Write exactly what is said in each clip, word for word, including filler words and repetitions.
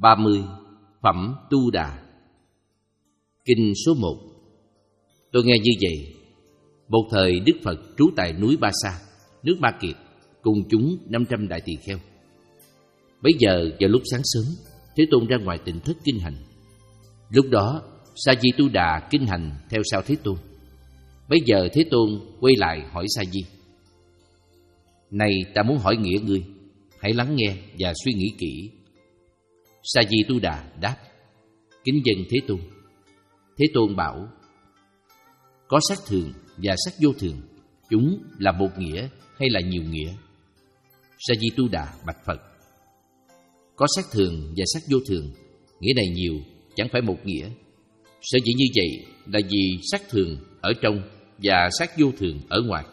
ba mươi. Phẩm Tu Đà. Kinh số một. Tôi nghe như vậy. Một thời Đức Phật trú tại núi Ba Sa, nước Ma Kiệt, cùng chúng năm trăm đại tỳ kheo. Bấy giờ vào lúc sáng sớm, Thế Tôn ra ngoài tịnh thất kinh hành. Lúc đó Sa Di Tu Đà kinh hành theo sau Thế Tôn. Bấy giờ Thế Tôn quay lại hỏi Sa Di: Này, ta muốn hỏi nghĩa ngươi, hãy lắng nghe và suy nghĩ kỹ. Sa Di Tu Đà đáp: Kính dân Thế Tôn. Thế Tôn bảo: Có sắc thường và sắc vô thường, chúng là một nghĩa hay là nhiều nghĩa? Sa Di Tu Đà bạch Phật: Có sắc thường và sắc vô thường, nghĩa này nhiều, chẳng phải một nghĩa. Sở dĩ như vậy là vì sắc thường ở trong và sắc vô thường ở ngoài.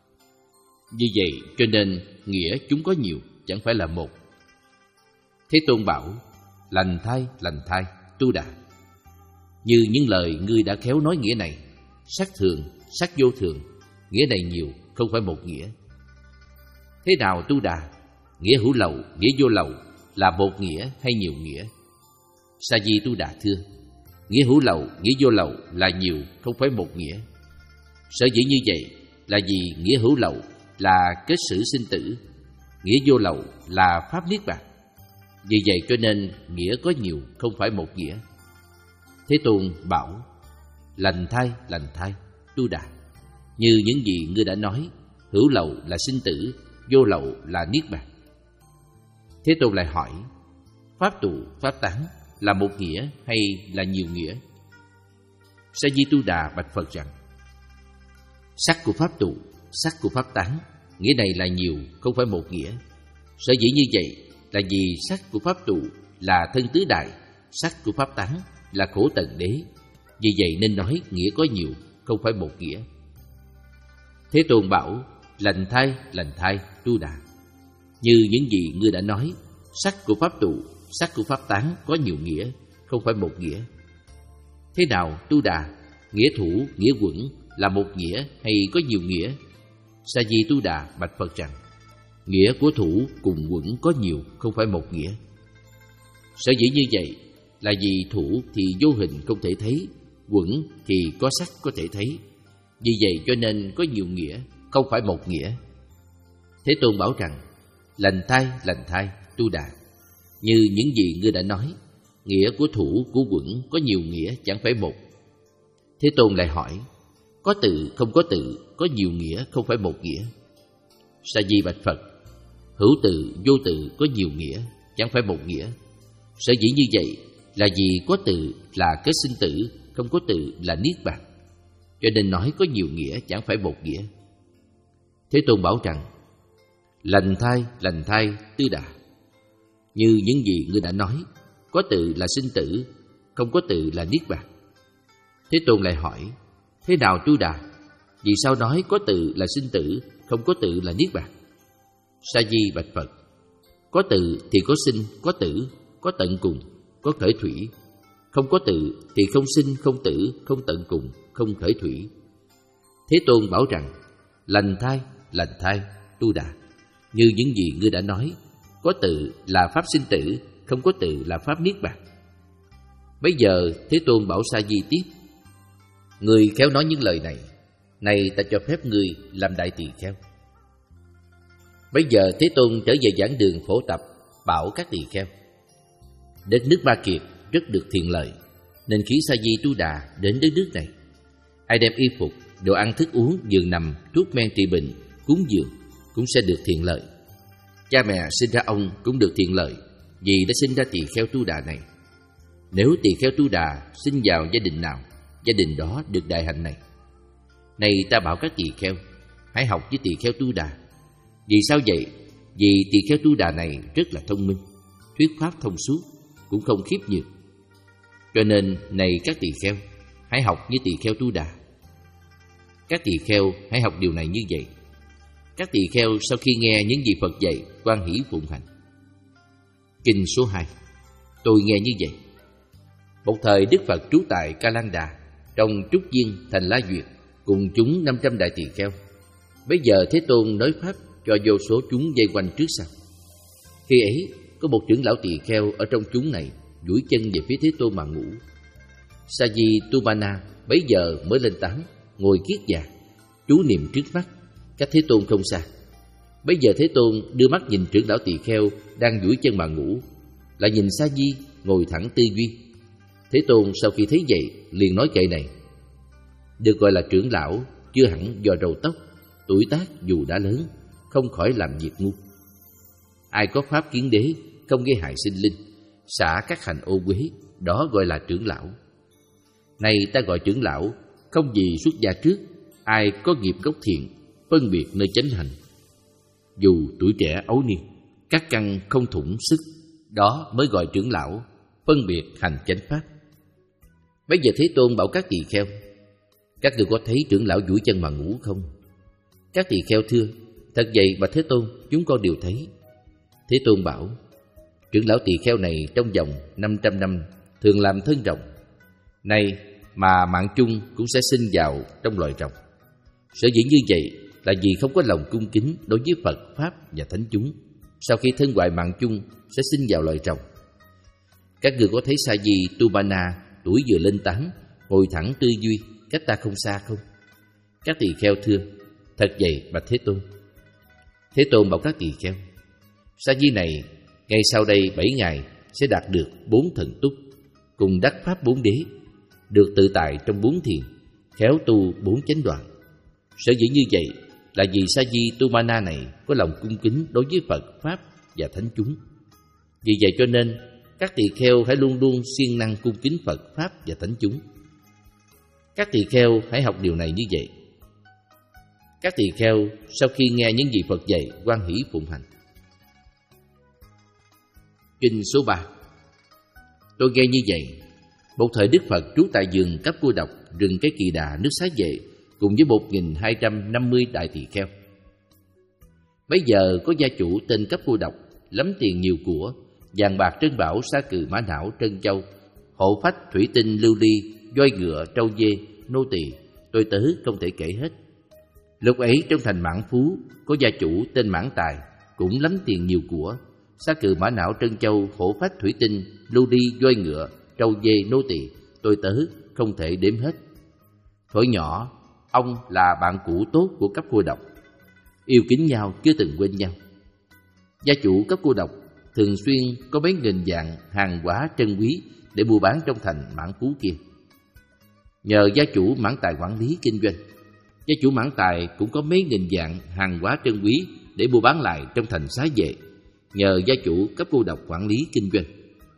Vì vậy cho nên nghĩa chúng có nhiều, chẳng phải là một. Thế Tôn bảo: Lành thay, lành thay, Tu Đà. Như những lời ngươi đã khéo nói nghĩa này, sắc thường, sắc vô thường, nghĩa này nhiều, không phải một nghĩa. Thế nào Tu Đà? Nghĩa hữu lậu, nghĩa vô lậu là một nghĩa hay nhiều nghĩa? Sa Di Tu Đà thưa: Nghĩa hữu lậu, nghĩa vô lậu là nhiều, không phải một nghĩa. Sở dĩ như vậy là vì nghĩa hữu lậu là kết sử sinh tử, nghĩa vô lậu là pháp niết bàn. Vì vậy cho nên nghĩa có nhiều, không phải một nghĩa. Thế Tôn bảo: Lành thay, lành thay, Tu Đà. Như những gì ngươi đã nói, hữu lậu là sinh tử, vô lậu là niết bàn. Thế Tôn lại hỏi: Pháp tụ, pháp tán là một nghĩa hay là nhiều nghĩa? Sa Di Tu Đà bạch Phật rằng: Sắc của pháp tụ, sắc của pháp tán, nghĩa này là nhiều, không phải một nghĩa. Sở dĩ như vậy là vì sắc của pháp tụ là thân tứ đại, sắc của pháp tán là khổ tận đế. Vì vậy nên nói nghĩa có nhiều, không phải một nghĩa. Thế Tôn bảo: Lành thay, lành thay, Tu Đà. Như những gì ngươi đã nói, sắc của pháp tụ, sắc của pháp tán có nhiều nghĩa, không phải một nghĩa. Thế nào Tu Đà? Nghĩa thủ, nghĩa quẩn là một nghĩa hay có nhiều nghĩa? Sa Di Tu Đà bạch Phật rằng: Nghĩa của thủ cùng quẩn có nhiều, không phải một nghĩa. Sở dĩ như vậy là vì thủ thì vô hình không thể thấy, quẩn thì có sắc có thể thấy. Vì vậy cho nên có nhiều nghĩa, không phải một nghĩa. Thế Tôn bảo rằng: Lành thay, lành thay, Tu Đà. Như những gì ngươi đã nói, nghĩa của thủ, của quẩn có nhiều nghĩa, chẳng phải một. Thế Tôn lại hỏi: Có tự, không có tự, có nhiều nghĩa, không phải một nghĩa? Sa Di bạch Phật: Hữu tự, vô tự có nhiều nghĩa, chẳng phải một nghĩa. Sở dĩ như vậy là vì có tự là kết sinh tử, không có tự là niết bàn. Cho nên nói có nhiều nghĩa, chẳng phải một nghĩa. Thế Tôn bảo rằng: Lành thay, lành thay, Tu Đà. Như những gì ngươi đã nói, có tự là sinh tử, không có tự là niết bàn. Thế Tôn lại hỏi: Thế nào Tu Đà? Vì sao nói có tự là sinh tử, không có tự là niết bàn? Sa Di bạch Phật: Có tự thì có sinh, có tử, có tận cùng, có khởi thủy. Không có tự thì không sinh, không tử, không tận cùng, không khởi thủy. Thế Tôn bảo rằng: Lành thay, lành thay, Tu Đà. Như những gì ngươi đã nói, có tự là pháp sinh tử, không có tự là pháp niết bàn. Bây giờ Thế Tôn bảo Sa Di tiếp: Ngươi khéo nói những lời này, này ta cho phép ngươi làm đại tỳ kheo. Bây giờ Thế Tôn trở về giảng đường phổ tập, bảo các tỳ kheo: Đất nước Ma Kiệt rất được thiện lợi, nên khi Sa Di Tu Đà đến đất nước này, ai đem y phục, đồ ăn thức uống, giường nằm, thuốc men trị bệnh, cúng dường cũng sẽ được thiện lợi. Cha mẹ sinh ra ông cũng được thiện lợi, vì đã sinh ra tỳ kheo Tu Đà này. Nếu tỳ kheo Tu Đà sinh vào gia đình nào, gia đình đó được đại hạnh này. Này ta bảo các tỳ kheo, hãy học với tỳ kheo Tu Đà. Vì sao vậy? Vì tỳ kheo Tu Đà này rất là thông minh, thuyết pháp thông suốt, cũng không khiếp nhược. Cho nên này các tỳ kheo, hãy học với tỳ kheo Tu Đà. Các tỳ kheo hãy học điều này như vậy. Các tỳ kheo sau khi nghe những gì Phật dạy, hoan hỷ phụng hành. Kinh số hai. Tôi nghe như vậy. Một thời Đức Phật trú tại Ca Lan Đà, trong trúc viên thành La Duyệt, cùng chúng năm trăm đại tỳ kheo. Bây giờ Thế Tôn nói pháp cho vô số chúng vây quanh trước sau. Khi ấy có một trưởng lão tỳ kheo ở trong chúng này duỗi chân về phía Thế Tôn mà ngủ. Sajitumana bấy giờ mới lên tán, ngồi kiết già, chú niệm trước mắt, cách Thế Tôn không xa. Bấy giờ Thế Tôn đưa mắt nhìn trưởng lão tỳ kheo đang duỗi chân mà ngủ, lại nhìn Sa Di ngồi thẳng tư duy. Thế Tôn sau khi thấy vậy liền nói kệ này: được gọi là trưởng lão chưa hẳn do râu tóc, tuổi tác dù đã lớn, không khỏi làm việc ngu. Ai có pháp kiến đế, không gây hại sinh linh, xả các hành ô uế, đó gọi là trưởng lão. Này ta gọi trưởng lão, không vì xuất gia trước, ai có nghiệp gốc thiện, phân biệt nơi chánh hành. Dù tuổi trẻ ấu niên, các căn không thủng sức, đó mới gọi trưởng lão, phân biệt hành chánh pháp. Bây giờ Thế Tôn bảo các tỳ kheo: các người có thấy trưởng lão duỗi chân mà ngủ không? Các tỳ kheo thưa: thật vậy bạch Thế Tôn, chúng con đều thấy. Thế Tôn bảo: trưởng lão tỳ kheo này trong vòng năm trăm năm thường làm thân rồng, này mà mạng chung cũng sẽ sinh vào trong loài rồng. Sở dĩ như vậy là vì không có lòng cung kính đối với Phật, Pháp và Thánh chúng. Sau khi thân hoại mạng chung sẽ sinh vào loài rồng. Các người có thấy Sajitumana tuổi vừa lên tám, ngồi thẳng tư duy, cách ta không xa không? Các tỳ kheo thưa: thật vậy bạch Thế Tôn. Thế Tôn bảo các tỳ kheo: Sa Di này ngay sau đây bảy ngày sẽ đạt được bốn thần túc, cùng đắc pháp bốn đế, được tự tại trong bốn thiền, khéo tu bốn chánh đoạn. Sở dĩ như vậy là vì Sajitumana này có lòng cung kính đối với Phật, Pháp và Thánh chúng. Vì vậy cho nên các tỳ kheo hãy luôn luôn siêng năng cung kính Phật, Pháp và Thánh chúng. Các tỳ kheo hãy học điều này như vậy. Các tỳ kheo sau khi nghe những gì Phật dạy, hoan hỷ phụng hành. Kinh số ba. Tôi nghe như vậy: một thời Đức Phật trú tại vườn Cấp Cô Độc, rừng Cái Kỳ Đà, nước Xá Vệ, cùng với một nghìn hai trăm năm mươi đại tỳ kheo. Bấy giờ có gia chủ tên Cấp Cô Độc, lắm tiền nhiều của, vàng bạc trân bảo, sa cừ mã não trân châu, hộ phách thủy tinh lưu ly, voi ngựa trâu dê, nô tỳ, tôi tớ không thể kể hết. Lúc ấy trong thành Mãn Phú có gia chủ tên Mãn Tài, cũng lắm tiền nhiều của, sa cừ mã não trân châu, hộ phách thủy tinh lưu ly, voi ngựa trâu dê, nô tỳ, tôi tớ không thể đếm hết. Thuở nhỏ ông là bạn cũ tốt của Cấp Cô Độc, yêu kính nhau chưa từng quên nhau. Gia chủ Cấp Cô Độc thường xuyên có mấy nghìn vạn hàng hóa trân quý để mua bán trong thành Mãn Phú kia. Nhờ gia chủ Mãn Tài quản lý kinh doanh, gia chủ Mãn Tài cũng có mấy nghìn vạn hàng hóa trân quý để mua bán lại trong thành Xá Vệ. Nhờ gia chủ Cấp Cô Độc quản lý kinh doanh.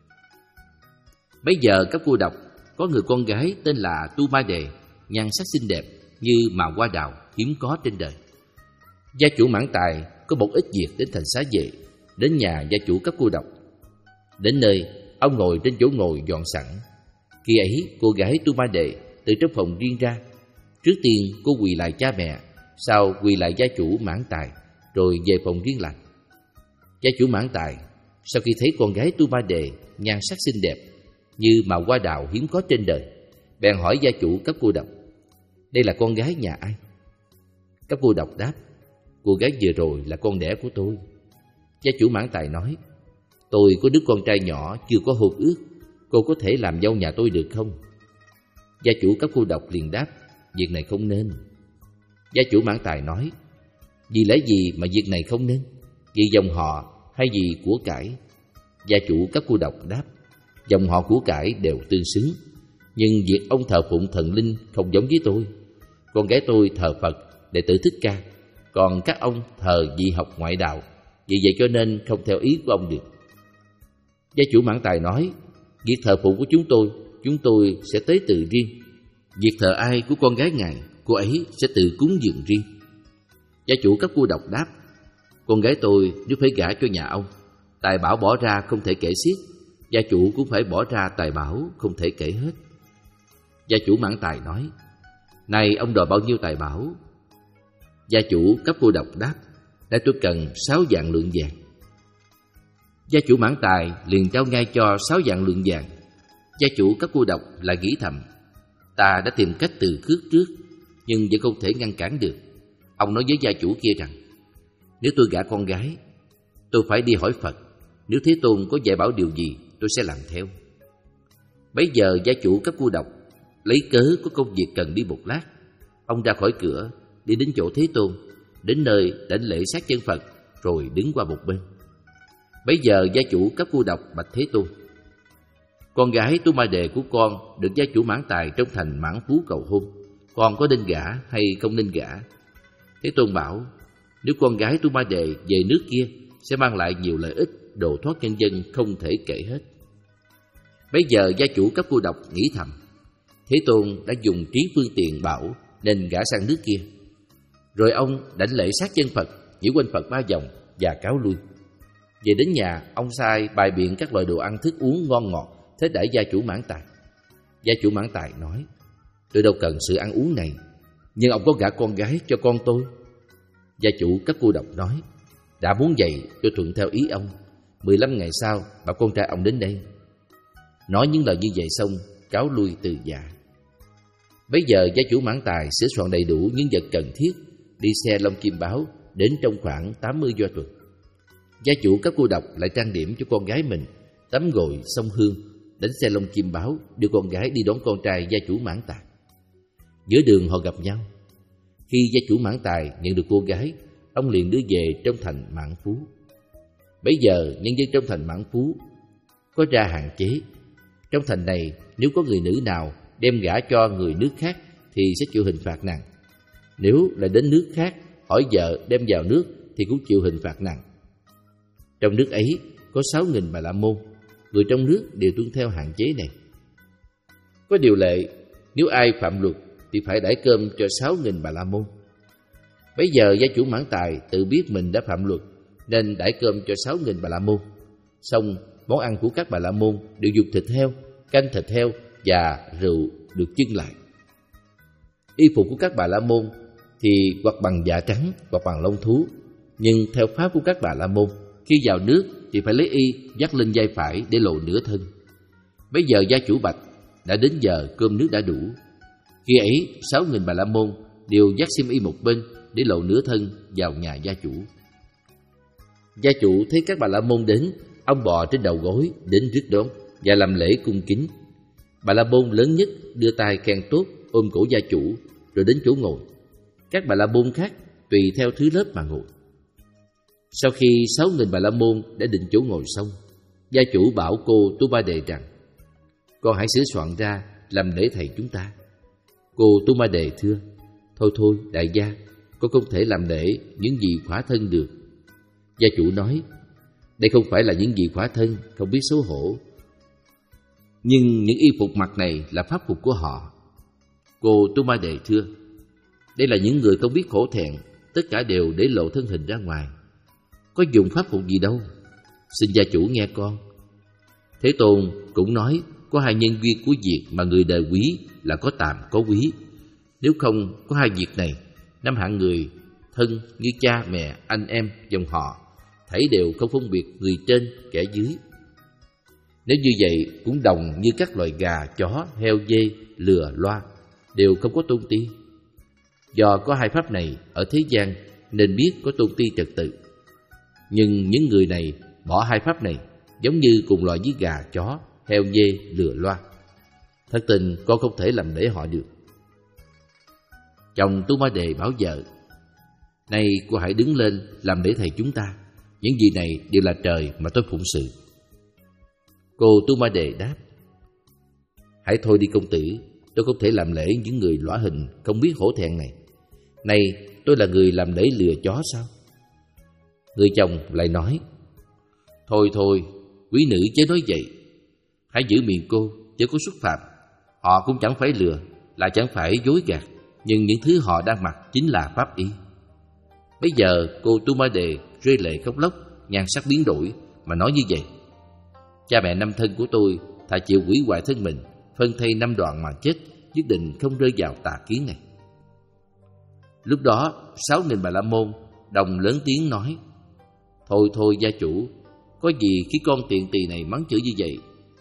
Bây giờ Cấp Cô Độc có người con gái tên là Tu Ma Đề, nhan sắc xinh đẹp như màu hoa đào hiếm có trên đời. Gia chủ Mãn Tài có một ít việc đến thành Xá Vệ, đến nhà gia chủ Cấp Cô Độc. Đến nơi, ông ngồi trên chỗ ngồi dọn sẵn. Khi ấy, cô gái Tu Ma Đề từ trong phòng riêng ra. Trước tiên cô quỳ lại cha mẹ, sau quỳ lại gia chủ Mãn Tài, rồi về phòng riêng lành. Gia chủ Mãn Tài sau khi thấy con gái Tu Ma Đề nhan sắc xinh đẹp như màu hoa đào hiếm có trên đời, bèn hỏi gia chủ Cấp Cô Độc: đây là con gái nhà ai? Cấp Cô Độc đáp: cô gái vừa rồi là con đẻ của tôi. Gia chủ Mãn Tài nói: tôi có đứa con trai nhỏ chưa có hôn ước, cô có thể làm dâu nhà tôi được không? Gia chủ Cấp Cô Độc liền đáp: việc này không nên. Gia chủ Mãn Tài nói: vì lẽ gì mà việc này không nên? Vì dòng họ hay vì của cải? Gia chủ Cấp Cô Độc đáp: dòng họ của cải đều tương xứng, nhưng việc ông thờ phụng thần linh không giống với tôi. Con gái tôi thờ Phật, đệ tử Thích Ca, còn các ông thờ dị học ngoại đạo, vì vậy cho nên không theo ý của ông được. Gia chủ Mãn Tài nói: việc thờ phụng của chúng tôi, chúng tôi sẽ tế tự riêng. Việc thờ ai của con gái ngài, cô ấy sẽ tự cúng dường riêng. Gia chủ Cấp Cô Độc đáp: con gái tôi nếu phải gả cho nhà ông, tài bảo bỏ ra không thể kể xiết, gia chủ cũng phải bỏ ra tài bảo không thể kể hết. Gia chủ Mãn Tài nói: này ông đòi bao nhiêu tài bảo? Gia chủ Cấp Cô Độc đáp: đây tôi cần sáu vạn lượng vàng. Gia chủ Mãn Tài liền trao ngay cho sáu vạn lượng vàng. Gia chủ Cấp Cô Độc lại nghĩ thầm: ta đã tìm cách từ khước trước, nhưng vẫn không thể ngăn cản được. Ông nói với gia chủ kia rằng: nếu tôi gả con gái, tôi phải đi hỏi Phật. Nếu Thế Tôn có dạy bảo điều gì, tôi sẽ làm theo. Bấy giờ gia chủ các cô độc lấy cớ có công việc cần đi một lát. Ông ra khỏi cửa, đi đến chỗ Thế Tôn, đến nơi đảnh lễ sát chân Phật, rồi đứng qua một bên. Bấy giờ gia chủ các cô độc bạch Thế Tôn: con gái Tu Ma Đề của con được gia chủ Mãn Tài trong thành Mãn Phú cầu hôn, con có nên gả hay không nên gả? Thế Tôn bảo: nếu con gái Tu Ma Đề về nước kia sẽ mang lại nhiều lợi ích, độ thoát nhân dân không thể kể hết. Bấy giờ gia chủ các cô độc nghĩ thầm: Thế Tôn đã dùng trí phương tiện bảo nên gả sang nước kia. Rồi ông đảnh lễ sát chân Phật, nhiễu quanh Phật ba vòng và cáo lui. Về đến nhà, ông sai bày biện các loại đồ ăn thức uống ngon ngọt thế đãi gia chủ Mãn Tài. Gia chủ Mãn Tài nói: tôi đâu cần sự ăn uống này, nhưng ông có gả con gái cho con tôi. Gia chủ các cô độc nói: đã muốn vậy, tôi thuận theo ý ông. Mười lăm ngày sau, bảo con trai ông đến đây. Nói những lời như vậy xong, cáo lui từ giả. Bấy giờ gia chủ Mãn Tài sửa soạn đầy đủ những vật cần thiết, đi xe lông kim báo đến trong khoảng tám mươi do tuần. Gia chủ các cô độc lại trang điểm cho con gái mình, tắm gội xông hương, đánh xe lông kim báo đưa con gái đi đón con trai gia chủ Mãn Tài. Giữa đường họ gặp nhau. Khi gia chủ Mãn Tài nhận được cô gái, ông liền đưa về trong thành Mãn Phú. Bấy giờ nhân dân trong thành Mãn Phú có ra hạn chế. Trong thành này, nếu có người nữ nào đem gả cho người nước khác thì sẽ chịu hình phạt nặng. Nếu là đến nước khác hỏi vợ đem vào nước thì cũng chịu hình phạt nặng. Trong nước ấy có sáu nghìn Bà La Môn, người trong nước đều tuân theo hạn chế này. Có điều lệ, nếu ai phạm luật thì phải đãi cơm cho sáu nghìn Bà La Môn. Bấy giờ gia chủ Mãn Tài tự biết mình đã phạm luật nên đãi cơm cho sáu nghìn Bà La Môn. Xong, món ăn của các Bà La Môn đều dùng thịt heo, canh thịt heo và rượu được chưng lại. Y phục của các Bà La Môn thì hoặc bằng dạ trắng hoặc bằng lông thú, nhưng theo pháp của các Bà La Môn, khi vào nước thì phải lấy y dắt lên vai phải để lộ nửa thân. Bây giờ gia chủ bạch: đã đến giờ cơm nước đã đủ. Khi ấy sáu nghìn Bà La Môn đều dắt xiêm y một bên để lộ nửa thân vào nhà gia chủ. Gia chủ thấy các Bà La Môn đến, ông bò trên đầu gối đến rước đón và làm lễ cung kính. Bà La Môn lớn nhất đưa tay khen tốt, ôm cổ gia chủ rồi đến chỗ ngồi. Các Bà La Môn khác tùy theo thứ lớp mà ngồi. Sau khi sáu nghìn Bà La Môn đã định chỗ ngồi xong, gia chủ bảo cô Tu Ma Đề rằng: con hãy sửa soạn ra làm lễ thầy chúng ta. Cô Tu Ma Đề thưa: thôi thôi đại gia, con không thể làm lễ những gì khỏa thân được. Gia chủ nói: đây không phải là những gì khỏa thân, không biết xấu hổ. Nhưng những y phục mặc này là pháp phục của họ. Cô Tu Ma Đề thưa: đây là những người không biết khổ thẹn, tất cả đều để lộ thân hình ra ngoài. Có dùng pháp phục gì đâu, xin gia chủ nghe con. Thế Tôn cũng nói có hai nhân duyên của việc mà người đời quý là có tàm có quý. Nếu không có hai việc này, năm hạng người thân như cha mẹ, anh em, dòng họ thảy đều không phân biệt người trên kẻ dưới. Nếu như vậy cũng đồng như các loài gà, chó, heo, dê, lừa, loa đều không có tôn ti. Do có hai pháp này ở thế gian nên biết có tôn ti trật tự. Nhưng những người này bỏ hai pháp này giống như cùng loại với gà, chó, heo, dê, lừa, loa. Thật tình con không thể làm lễ họ được. Chồng Tu Ma Đề bảo vợ: nay cô hãy đứng lên làm lễ thầy chúng ta. Những gì này đều là trời mà tôi phụng sự. Cô Tu Ma Đề đáp: hãy thôi đi công tử, tôi không thể làm lễ những người lõa hình không biết hổ thẹn này. Này, tôi là người làm lễ lừa chó sao? Người chồng lại nói: thôi thôi, quý nữ chớ nói vậy. Hãy giữ miệng cô, chớ có xúc phạm. Họ cũng chẳng phải lừa, lại chẳng phải dối gạt, nhưng những thứ họ đang mặc chính là pháp y. Bây giờ cô Tu Ma Đề rơi lệ khóc lóc, nhan sắc biến đổi mà nói như vậy: cha mẹ năm thân của tôi thà chịu hủy hoại thân mình, phân thây năm đoạn mà chết, nhất định không rơi vào tà kiến này. Lúc đó sáu nghìn Bà La Môn đồng lớn tiếng nói: thôi thôi gia chủ, có gì khi con tiện tỳ này mắng chửi như vậy?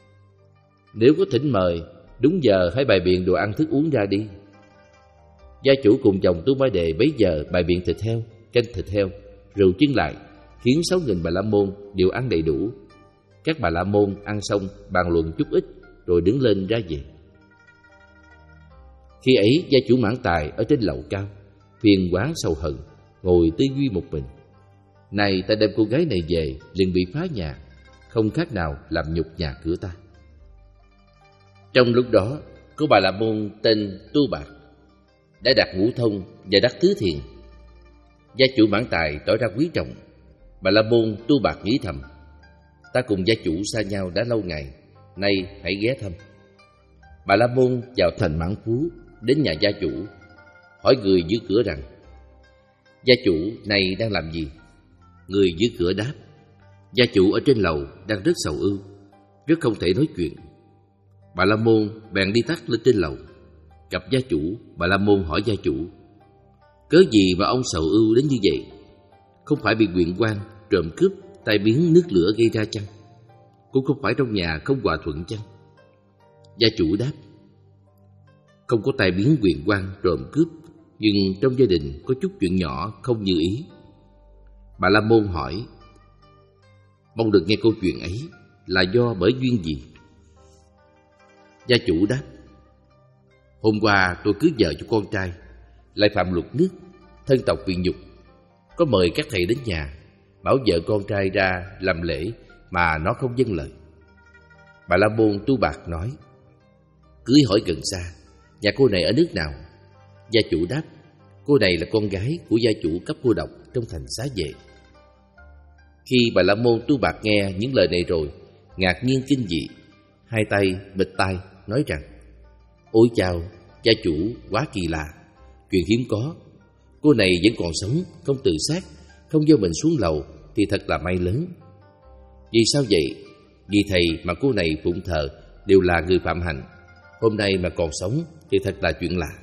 Nếu có thỉnh mời, đúng giờ hãy bày biện đồ ăn thức uống ra đi. Gia chủ cùng chồng Tu Ma Đề bấy giờ bày biện thịt heo, canh thịt heo, rượu chưng lại, khiến sáu nghìn Bà La Môn đều ăn đầy đủ. Các Bà La Môn ăn xong bàn luận chút ít, rồi đứng lên ra về. Khi ấy gia chủ Mãn Tài ở trên lầu cao, phiền quán sầu hận, ngồi tư duy một mình. Này ta đem cô gái này về, liền bị phá nhà, không khác nào làm nhục nhà cửa ta. Trong lúc đó, có bà la môn tên Tu Bạc đã đặt ngũ thông và đắc tứ thiền. Gia chủ Mãn Tài tỏ ra quý trọng. Bà la môn Tu Bạc nghĩ thầm: ta cùng gia chủ xa nhau đã lâu ngày, nay hãy ghé thăm. Bà la môn vào thành Mãn Phú, đến nhà gia chủ, hỏi người giữ cửa rằng: gia chủ này đang làm gì? Người giữ cửa đáp: gia chủ ở trên lầu đang rất sầu ưu, rất không thể nói chuyện. Bà la môn bèn đi tắt lên trên lầu, gặp gia chủ. Bà la môn hỏi gia chủ: cớ gì mà ông sầu ưu đến như vậy? Không phải bị huyện quan trộm cướp, tai biến nước lửa gây ra chăng? Cũng không phải trong nhà không hòa thuận chăng? Gia chủ đáp: không có tai biến huyện quan trộm cướp, nhưng trong gia đình có chút chuyện nhỏ không như ý. Bà la môn hỏi: mong được nghe câu chuyện ấy là do bởi duyên gì? Gia chủ đáp: hôm qua tôi cưới vợ cho con trai, lại phạm luật nước, thân tộc bị nhục, có mời các thầy đến nhà, bảo vợ con trai ra làm lễ mà nó không vâng lời. Bà la môn Tu Bạc nói: cưới hỏi gần xa, nhà cô này ở nước nào? Gia chủ đáp: cô này là con gái của gia chủ cấp cô độc trong thành Xá Vệ. Khi bà la môn Tu Bạc nghe những lời này rồi, ngạc nhiên kinh dị, hai tay bịt tai nói rằng: ôi chao, gia chủ quá kỳ lạ, chuyện hiếm có. Cô này vẫn còn sống, không tự sát, không do mình xuống lầu thì thật là may lớn. Vì sao vậy? Vì thầy mà cô này phụng thờ đều là người phạm hạnh, hôm nay mà còn sống thì thật là chuyện lạ.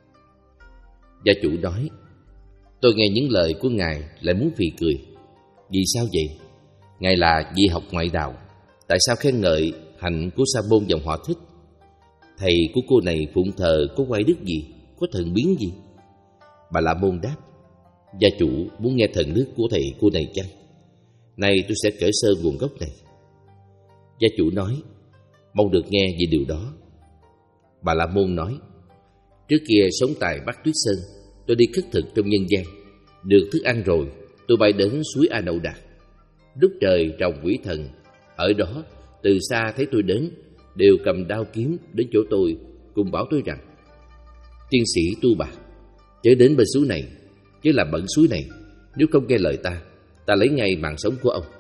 Gia chủ nói: tôi nghe những lời của ngài lại muốn phì cười. Vì sao vậy? Ngài là vị học ngoại đạo, tại sao khen ngợi hạnh của sa môn dòng họ Thích? Thầy của cô này phụng thờ có quay đức gì, có thần biến gì? Bà la môn đáp: gia chủ muốn nghe thần đức của thầy cô này chăng? Nay tôi sẽ kể sơ nguồn gốc này. Gia chủ nói: mong được nghe về điều đó. Bà la môn nói: trước kia sống tại Bắc Tuyết Sơn, tôi đi khất thực trong nhân gian, được thức ăn rồi, tôi bay đến suối A Đậu Đạt. Lúc trời trồng quỷ thần ở đó, từ xa thấy tôi đến, đều cầm đao kiếm đến chỗ tôi, cùng bảo tôi rằng: tiên sĩ Tu Bạc, chớ đến bên suối này, chớ làm bẩn suối này, nếu không nghe lời ta, ta lấy ngay mạng sống của ông.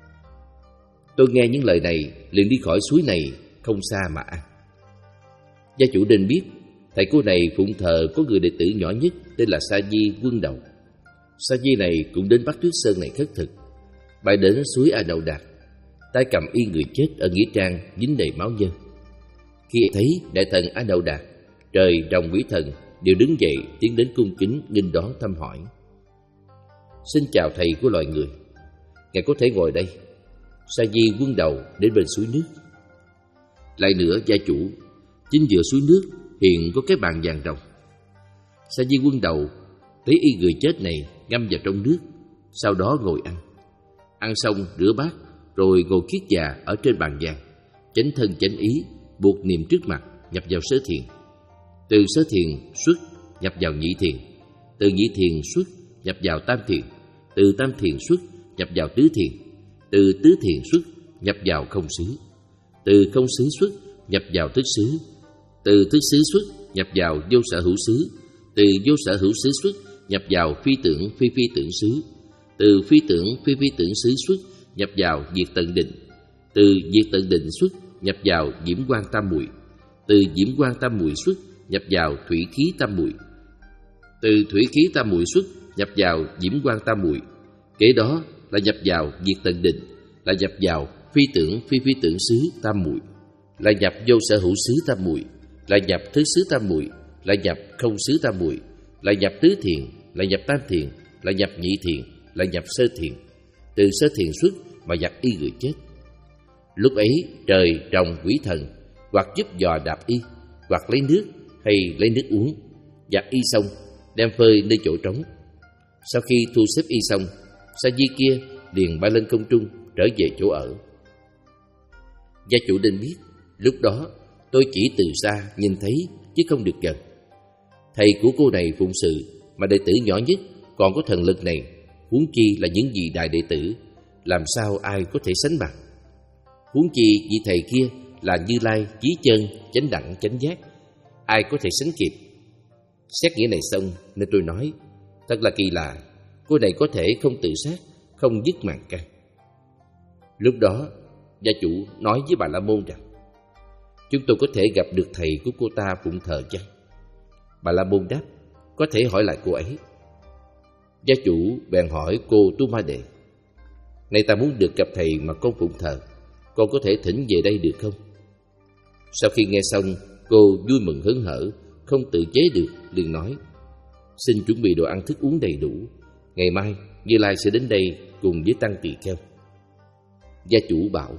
Tôi nghe những lời này, liền đi khỏi suối này, không xa mà ăn. Gia chủ nên biết, thầy cô này phụng thờ có người đệ tử nhỏ nhất tên là Sa Di Quân Đầu. Sa Di này cũng đến Bắc Tuyết Sơn này khất thực, bay đến suối A Đậu Đạt, tay cầm y người chết ở nghĩa trang dính đầy máu nhơ. Khi thấy đại thần A Đậu Đạt, trời rồng quỷ thần đều đứng dậy tiến đến cung kính nghênh đón thăm hỏi: xin chào thầy của loài người, ngài có thể ngồi đây. Sa Di Quân Đầu đến bên suối nước. Lại nữa gia chủ, chính giữa suối nước hiện có cái bàn vàng rồng. Sa Di Quân Đầu lấy y người chết này ngâm vào trong nước, sau đó ngồi ăn. Ăn xong rửa bát, rồi ngồi kiết già ở trên bàn vàng, chánh thân chánh ý, buộc niệm trước mặt nhập vào sơ thiền. Từ sơ thiền xuất nhập vào nhị thiền, từ nhị thiền xuất nhập vào tam thiền, từ tam thiền xuất nhập vào tứ thiền, từ tứ thiền xuất nhập vào không xứ, từ không xứ xuất nhập vào thức xứ, từ thức xứ xuất nhập vào vô sở hữu xứ, từ vô sở hữu xứ xuất nhập vào phi tưởng phi phi tưởng xứ, từ phi tưởng phi phi tưởng xứ xuất nhập vào diệt tận định, từ diệt tận định xuất nhập vào diễm quang tam muội, từ diễm quang tam muội xuất nhập vào thủy khí tam muội, từ thủy khí tam muội xuất nhập vào diễm quang tam muội, kế đó là nhập vào diệt tận định, là nhập vào phi tưởng phi phi tưởng xứ tam muội, là nhập vô sở hữu xứ tam muội, là nhập thức xứ tam muội, là nhập không xứ tam muội, là nhập tứ thiền, là nhập tam thiền, là nhập nhị thiền, là nhập sơ thiền. Từ sơ thiền xuất mà giặt y người chết. Lúc ấy trời trồng quỷ thần, hoặc giúp dò đạp y, hoặc lấy nước hay lấy nước uống, giặt y xong đem phơi nơi chỗ trống. Sau khi thu xếp y xong, Sa Di kia liền bay lên không trung trở về chỗ ở. Gia chủ nên biết, lúc đó tôi chỉ từ xa nhìn thấy chứ không được gần. Thầy của cô này phụng sự, mà đệ tử nhỏ nhất còn có thần lực này, huống chi là những vị đại đệ tử, làm sao ai có thể sánh bằng. Huống chi vị thầy kia là Như Lai, chí chân, chánh đẳng, chánh giác, ai có thể sánh kịp. Xét nghĩa này xong nên tôi nói, thật là kỳ lạ, cô này có thể không tự sát, không dứt màn căn. Lúc đó, gia chủ nói với Bà La Môn rằng, chúng tôi có thể gặp được thầy của cô ta phụng thờ chăng? Bà La Môn đáp, có thể hỏi lại cô ấy. Gia chủ bèn hỏi cô Tu Ma Đề, này ta muốn được gặp thầy mà con phụng thờ, con có thể thỉnh về đây được không? Sau khi nghe xong, cô vui mừng hớn hở, không tự chế được, liền nói, xin chuẩn bị đồ ăn thức uống đầy đủ, ngày mai Như Lai sẽ đến đây cùng với tăng tỳ kheo. Gia chủ bảo,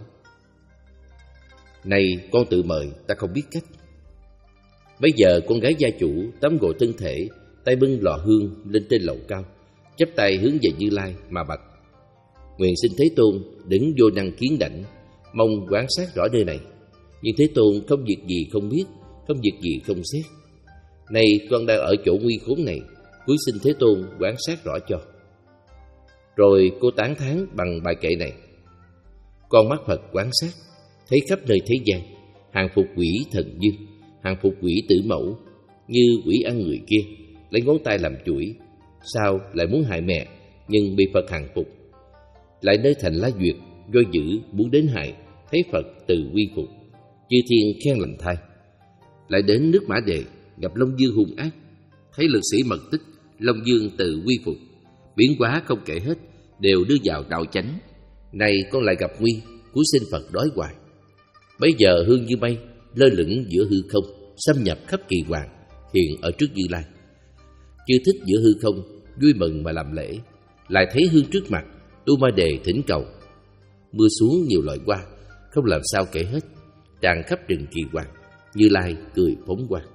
này con tự mời, ta không biết cách. Bây giờ con gái gia chủ tắm gội thân thể, tay bưng lò hương lên trên lầu cao, chắp tay hướng về Như Lai mà bạch, nguyện xin Thế Tôn đứng vô năng kiến đảnh, mong quan sát rõ nơi này. Nhưng Thế Tôn không việc gì không biết, không việc gì không xét. Này con đang ở chỗ nguy khốn này, cúi xin Thế Tôn quan sát rõ cho. Rồi cô tán thán bằng bài kệ này, con mắt Phật quan sát, thấy khắp nơi thế gian, hàng phục quỷ thần dương, hàng phục quỷ tử mẫu, như quỷ ăn người kia, lấy ngón tay làm chuỗi, sao lại muốn hại mẹ, nhưng bị Phật hàng phục. Lại nơi thành lá duyệt, do dữ muốn đến hại, thấy Phật từ quy phục, chư thiên khen lành thai. Lại đến nước Mã Đề, gặp Long Dương hung ác, thấy lực sĩ mật tích, Long Dương từ quy phục, biến hóa không kể hết, đều đưa vào đạo chánh. Này con lại gặp nguy, cúi xin Phật đói hoài. Bấy giờ hương như mây lơ lửng giữa hư không, xâm nhập khắp kỳ hoàng, hiện ở trước Như Lai. Chư thích giữa hư không, vui mừng mà làm lễ. Lại thấy hương trước mặt, Tu Ma Đề thỉnh cầu. Mưa xuống nhiều loại hoa, không làm sao kể hết, tràn khắp rừng kỳ hoàng. Như Lai cười phóng quang.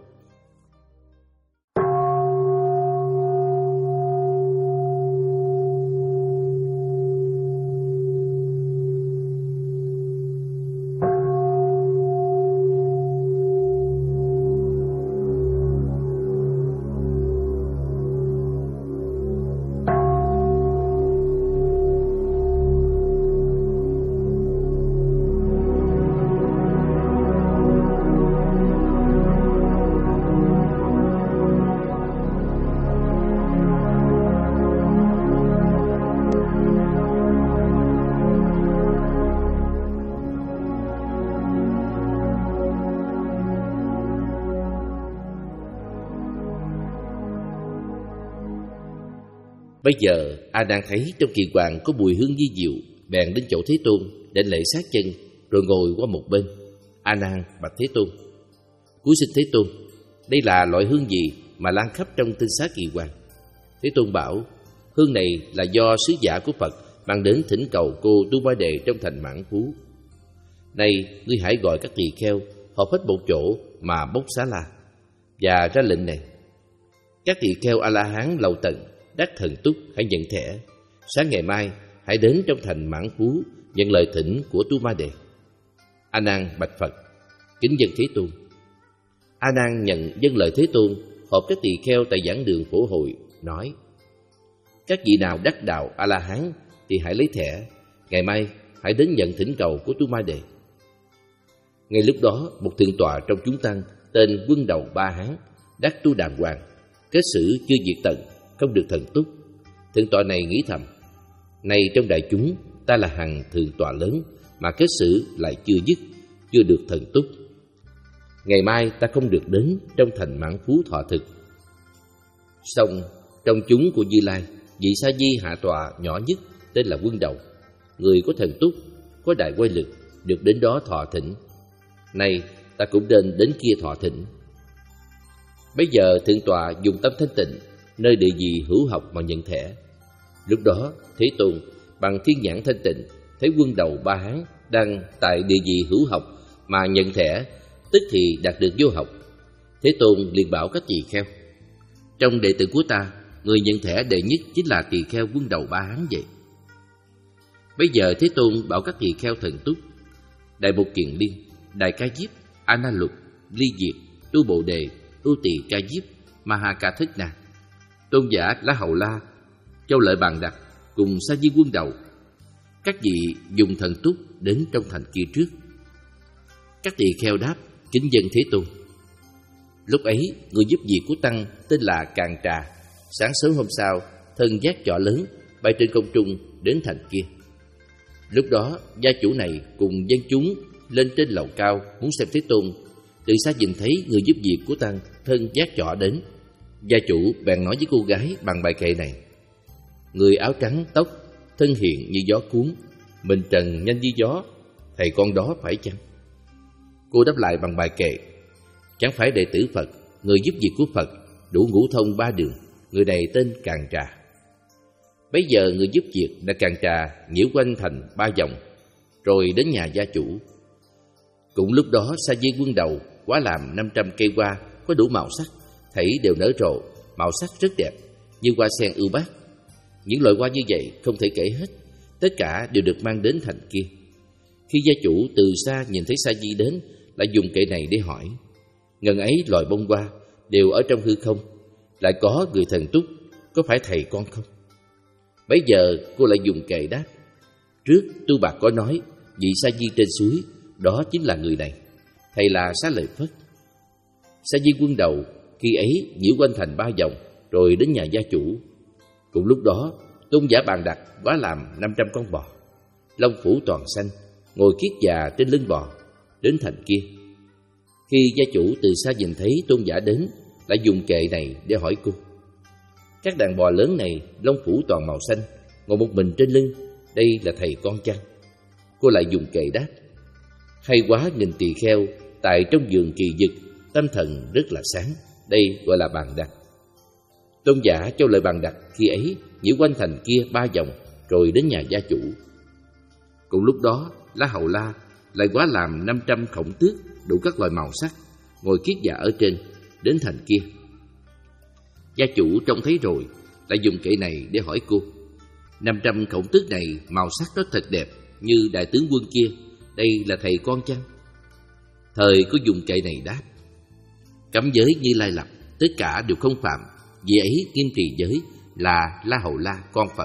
Bây giờ A Nan thấy trong kỳ hoàng có mùi hương vi diệu, bèn đến chỗ Thế Tôn để lễ sát chân, rồi ngồi qua một bên. A Nan bạch Thế Tôn, cúi xin Thế Tôn, đây là loại hương gì mà lan khắp trong tinh xá kỳ hoàng? Thế Tôn bảo, hương này là do sứ giả của Phật mang đến thỉnh cầu cô Tu Ma Đề trong thành Mãn Phú. Này ngươi hãy gọi các tỳ kheo họp hết một chỗ mà bốc xá la, và ra lệnh này: các tỳ kheo A La Hán lầu tận đắc thần túc hãy nhận thẻ, sáng ngày mai hãy đến trong thành Mãn Phú nhận lời thỉnh của Tu Ma Đề. A Nan bạch Phật, kính dân Thế Tôn. A Nan nhận dân lời Thế Tôn, họp các tỳ kheo tại giảng đường phổ hội, nói: các vị nào đắc đạo A La Hán thì hãy lấy thẻ, ngày mai hãy đến nhận thỉnh cầu của Tu Ma Đề. Ngay lúc đó, một thượng tọa trong chúng tăng tên Quân Đầu Ba Hán đắc tu đàng hoàng, kết xử chưa diệt tận, không được thần túc. Thượng tọa này nghĩ thầm: này trong đại chúng ta là hằng thượng tọa lớn mà kết xử lại chưa dứt, chưa được thần túc. Ngày mai ta không được đến trong thành Mãn Phú thọ thực. Xong trong chúng của Như Lai, vị Sa Di hạ tọa nhỏ nhất tên là Quân Đầu, người có thần túc, có đại quay lực, được đến đó thọ thỉnh. Nay ta cũng nên đến kia thọ thỉnh. Bây giờ thượng tọa dùng tâm thanh tịnh, nơi địa vị hữu học mà nhận thẻ. Lúc đó Thế Tôn bằng thiên nhãn thanh tịnh thấy Quân Đầu Ba Hán đang tại địa vị hữu học mà nhận thẻ, tức thì đạt được vô học. Thế Tôn liền bảo các tỳ kheo: trong đệ tử của ta, người nhận thẻ đệ nhất chính là tỳ kheo Quân Đầu Ba Hán vậy. Bây giờ Thế Tôn bảo các tỳ kheo thần túc: Đại Mục Kiền Liên, Đại Ca Diếp, A Na Lục, Ly Diệt, Tu Bồ Đề, Ưu Tỳ Ca Diếp, Ma Ha Ca Thức Na, tôn giả La Hầu La, Châu Lợi Bàn Đặc cùng Sa Di Quân Đầu. Các vị dùng thần túc đến trong thành kia trước. Các tỳ kheo đáp kính dân Thế Tôn. Lúc ấy, người giúp việc của tăng tên là Càn Trà, sáng sớm hôm sau, thân vác chọ lớn bay trên không trung đến thành kia. Lúc đó, gia chủ này cùng dân chúng lên trên lầu cao muốn xem Thế Tôn. Từ xa nhìn thấy người giúp việc của tăng thân vác chọ đến, gia chủ bèn nói với cô gái bằng bài kệ này: người áo trắng tóc, thân hiện như gió cuốn, mình trần nhanh như gió, thầy con đó phải chăng? Cô đáp lại bằng bài kệ: chẳng phải đệ tử Phật, người giúp việc của Phật, đủ ngũ thông ba đường, người này tên Càn Trà. Bấy giờ người giúp việc là Càn Trà nhiễu quanh thành ba vòng, rồi đến nhà gia chủ. Cũng lúc đó Sa Di Quân Đầu quá làm năm trăm cây hoa có đủ màu sắc, thảy đều nở rộ, màu sắc rất đẹp, như hoa sen ưu bát. Những loại hoa như vậy không thể kể hết, tất cả đều được mang đến thành kia. Khi gia chủ từ xa nhìn thấy Sa Di đến, lại dùng kệ này để hỏi: ngần ấy loài bông hoa đều ở trong hư không, lại có người thần túc, có phải thầy con không? Bấy giờ cô lại dùng kệ đáp: trước Tu Bạc có nói vị Sa Di trên suối, đó chính là người này, thầy là Xá Lợi Phất. Sa Di Quân Đầu khi ấy nhiễu quanh thành ba vòng, rồi đến nhà gia chủ. Cùng lúc đó, tôn giả Bàn Đặc hóa làm năm trăm con bò, lông phủ toàn xanh, ngồi kiết già trên lưng bò, đến thành kia. Khi gia chủ từ xa nhìn thấy tôn giả đến, lại dùng kệ này để hỏi cô: các đàn bò lớn này lông phủ toàn màu xanh, ngồi một mình trên lưng, đây là thầy con chăng? Cô lại dùng kệ đáp: hay quá nghìn tỳ kheo, tại trong vườn kỳ dực, tâm thần rất là sáng, đây gọi là Bàn Đặc. Tôn giả Châu Lợi Bàn Đặc khi ấy nhiễu quanh thành kia ba vòng, rồi đến nhà gia chủ. Cùng lúc đó, La Hầu La lại hóa làm năm trăm khổng tước đủ các loại màu sắc, ngồi kiết già ở trên, đến thành kia. Gia chủ trông thấy rồi, lại dùng kệ này để hỏi cô: năm trăm khổng tước này màu sắc rất thật đẹp, như đại tướng quân kia, đây là thầy con chăng? Thời có dùng kệ này đáp: cấm giới Như Lai lập, tất cả đều không phạm, vì ấy kiên trì giới, là La Hầu La con Phật.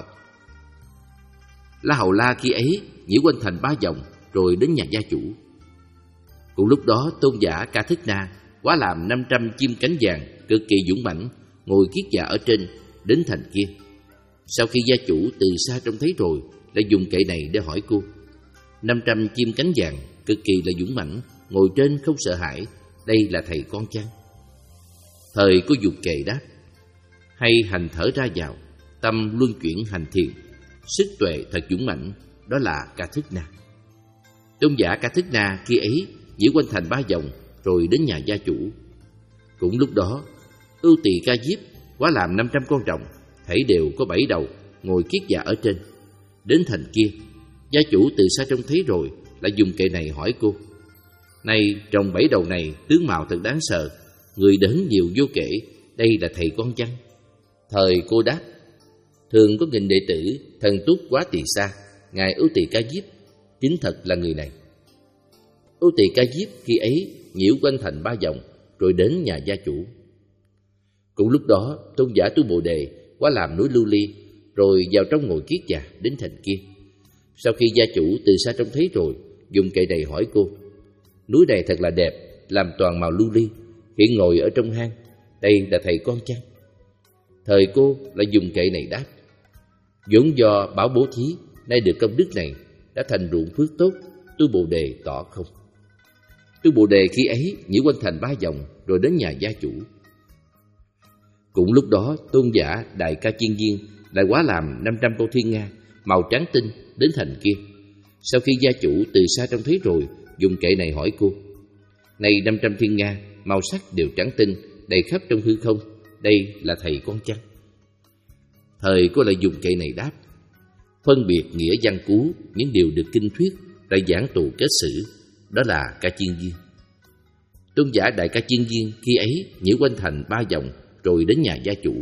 La Hầu La khi ấy nhiễu quanh thành ba vòng, rồi đến nhà gia chủ. Cùng lúc đó, tôn giả Ca Thức Na hóa làm năm trăm chim cánh vàng cực kỳ dũng mãnh, ngồi kiết già ở trên, đến thành kia. Sau khi gia chủ từ xa trông thấy rồi, lại dùng kệ này để hỏi cô: năm trăm chim cánh vàng cực kỳ là dũng mãnh, ngồi trên không sợ hãi, đây là thầy con chăng? Thời có dùng kệ đáp: hay hành thở ra vào, tâm luân chuyển hành thiền, sức tuệ thật dũng mãnh, đó là Ca Thức Na. Tôn giả Ca Thức Na khi ấy nhiễu quanh thành ba vòng, rồi đến nhà gia chủ. Cũng lúc đó, Ưu Tỳ Ca Diếp hóa làm năm trăm con rồng, thảy đều có bảy đầu, ngồi kiết già ở trên, đến thành kia. Gia chủ từ xa trông thấy rồi, lại dùng kệ này hỏi cô: này rồng bảy đầu này tướng mạo thật đáng sợ, người đến nhiều vô kể, đây là thầy con chăng? Thời cô đáp: thường có nghìn đệ tử thần túc quá tỳ xa, ngài Ưu Tỳ Ca Diếp chính thật là người này. Ưu Tỳ Ca Diếp khi ấy nhiễu quanh thành ba vòng, rồi đến nhà gia chủ. Cũng lúc đó, tôn giả Tu Bồ Đề hóa làm núi Lưu Ly, rồi vào trong ngồi kiết già đến thành kia. Sau khi gia chủ từ xa trông thấy rồi, dùng kệ này hỏi cô: núi này thật là đẹp, làm toàn màu lưu ly, hiện ngồi ở trong hang, đây là thầy con chăng? Thời cô lại dùng kệ này đáp: vốn do báo bố thí, nay được công đức này, đã thành ruộng phước tốt, Tu Bồ Đề tỏ không. Tu Bồ Đề khi ấy nhiễu quanh thành ba vòng, rồi đến nhà gia chủ. Cũng lúc đó, tôn giả Đại Ca Chiên Viên lại hóa làm năm trăm con thiên nga màu trắng tinh, đến thành kia. Sau khi gia chủ từ xa trông thấy rồi, dùng kệ này hỏi cô: này năm trăm thiên nga màu sắc đều trắng tinh, đầy khắp trong hư không, đây là thầy con chăng? Thời cô lại dùng kệ này đáp: phân biệt nghĩa văn cú, những điều được kinh thuyết, lại giảng tù kết sử, đó là Ca Chiên Viên. Tôn giả Đại Ca Chiên Viên khi ấy nhiễu quanh thành ba vòng, rồi đến nhà gia chủ.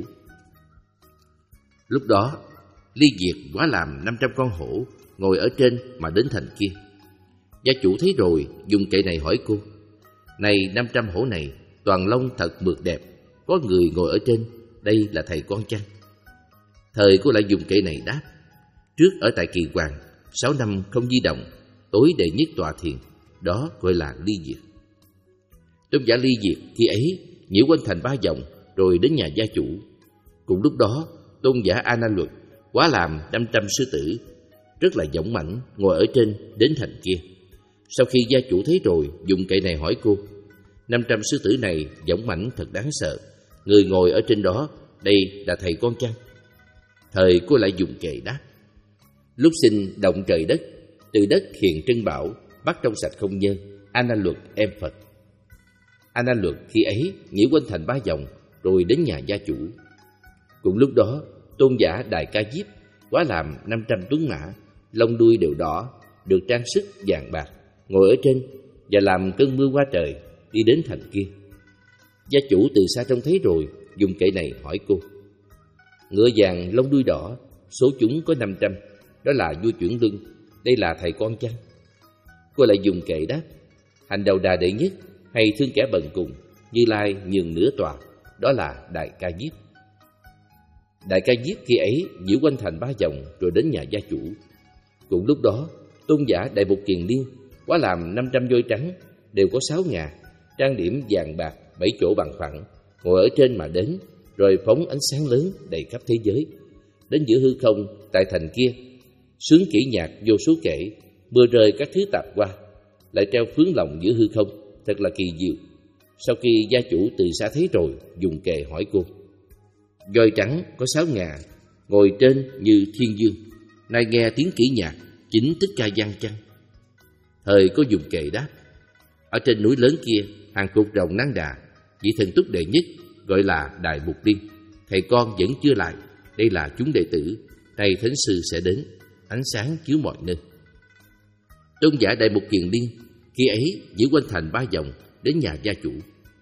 Lúc đó, Ly Diệt hóa làm năm trăm con hổ, ngồi ở trên mà đến thành kia. Gia chủ thấy rồi, dùng kệ này hỏi cô: Này năm trăm hổ này, toàn lông thật mượt đẹp, có người ngồi ở trên, đây là thầy con chăng? Thời cô lại dùng kệ này đáp: trước ở tại Kỳ Hoàng, sáu năm không di động, tối đệ nhất tọa thiền, đó gọi là ly diệt. Tôn giả ly diệt khi ấy nhiễu quanh thành ba vòng, rồi đến nhà gia chủ. Cùng lúc đó, tôn giả A Na Luật hóa làm năm trăm sư tử, rất là dũng mãnh, ngồi ở trên đến thành kia. Sau khi gia chủ thấy rồi, dùng kệ này hỏi cô: năm trăm sư tử này dũng mãnh thật đáng sợ, người ngồi ở trên đó, đây là thầy con chăng? Thời cô lại dùng kệ đáp: lúc sinh động trời đất, từ đất hiện trân bảo, bắt trong sạch không nhân, A Na Luật em Phật. A Na Luật khi ấy nhiễu quanh thành ba vòng, rồi đến nhà gia chủ. Cùng lúc đó, tôn giả Đại Ca Diếp hóa làm năm trăm tuấn mã, lông đuôi đều đỏ, được trang sức vàng bạc, ngồi ở trên và làm cơn mưa qua trời, đi đến thành kia. Gia chủ từ xa trông thấy rồi, dùng kệ này hỏi cô: ngựa vàng lông đuôi đỏ, số chúng có năm trăm, đó là vua chuyển luân, đây là thầy con chăng? Cô lại dùng kệ đáp: hành đầu đà đệ nhất, hay thương kẻ bần cùng, Như Lai nhường nửa tòa, đó là Đại Ca Diếp. Đại Ca Diếp khi ấy nhiễu quanh thành ba vòng, rồi đến nhà gia chủ. Cùng lúc đó, tôn giả Đại Bột Kiền Liên hóa làm năm trăm voi trắng, đều có sáu ngà, trang điểm vàng bạc, bảy chỗ bằng phẳng, ngồi ở trên mà đến, rồi phóng ánh sáng lớn đầy khắp thế giới. Đến giữa hư không tại thành kia, sướng kỹ nhạc vô số kể, mưa rơi các thứ tạp qua, lại treo phướng lồng giữa hư không, thật là kỳ diệu. Sau khi gia chủ từ xa thấy rồi, dùng kệ hỏi cô: voi trắng có sáu ngà, ngồi trên như thiên dương, nay nghe tiếng kỹ nhạc, chính Thích Ca Văn chăng? Thời có dùng kệ đáp: ở trên núi lớn kia, hàng cục rồng Nang Đà, vị thần túc đệ nhất gọi là Đại Mục Liên, thầy con vẫn chưa lại, đây là chúng đệ tử, nay thánh sư sẽ đến, ánh sáng chiếu mọi nơi. Tôn giả Đại Mục Kiền Liên khi ấy giữ quanh thành ba vòng, đến nhà gia chủ.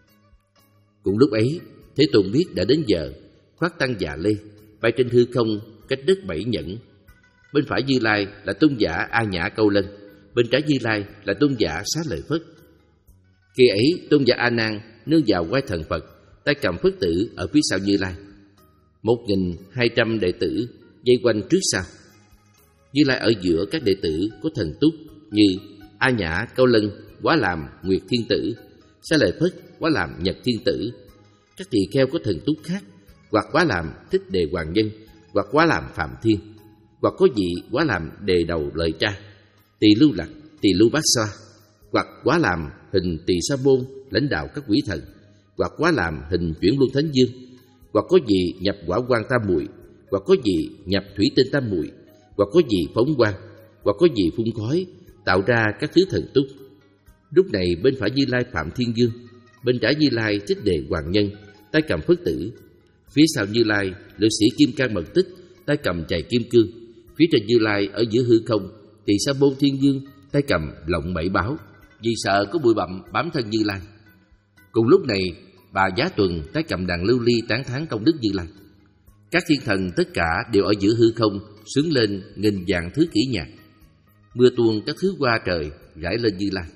Cùng lúc ấy, Thế Tôn biết đã đến giờ, khoác tăng dạ lê, bay trên hư không cách đất bảy nhẫn. Bên phải Như Lai là tôn giả A Nhã Câu Lân, bên trái Như Lai là tôn giả Xá Lợi Phất. Khi ấy, tôn giả A Nan nương vào quai thần Phật, tay cầm Phất tử ở phía sau Như Lai. Một nghìn hai trăm đệ tử dây quanh trước sau. Như Lai ở giữa các đệ tử có thần túc như A Nhã Câu Lân hóa làm Nguyệt Thiên Tử, Xá Lợi Phất hóa làm Nhật Thiên Tử. Các tỳ kheo có thần túc khác, hoặc hóa làm Thích Đề Hoàng Nhân, hoặc hóa làm Phạm Thiên, hoặc có vị hóa làm Đề Đầu Lợi Tra, Tỳ Lưu Lạc, Tỳ Lưu Bát Xoa, hoặc hóa làm hình Tỳ Sa Môn lãnh đạo các quỷ thần, hoặc hóa làm hình Chuyển Luân Thánh Dương, hoặc có vị nhập Hỏa Quang Tam Muội, hoặc có vị nhập Thủy Tinh Tam Muội, hoặc có vị phóng quang, hoặc có vị phun khói, tạo ra các thứ thần túc. Lúc này bên phải Như Lai Phạm Thiên Dương, bên trái Như Lai Thích Đề Hoàng Nhân, tay cầm Phất tử. Phía sau Như Lai lực sĩ Kim Cang Mật Tích, tay cầm chày kim cương. Phía trên Như Lai ở giữa hư không, Tỳ Sa Môn Thiên Dương, tay cầm lọng bảy báo, vì sợ có bụi bặm bám thân Như Lai. Cùng lúc này, Bà Giá Tuần tay cầm đàn lưu ly tán thán công đức Như Lai. Các thiên thần tất cả đều ở giữa hư không, sướng lên nghìn vạn thứ kỹ nhạc. Mưa tuôn các thứ hoa trời rải lên Như Lai.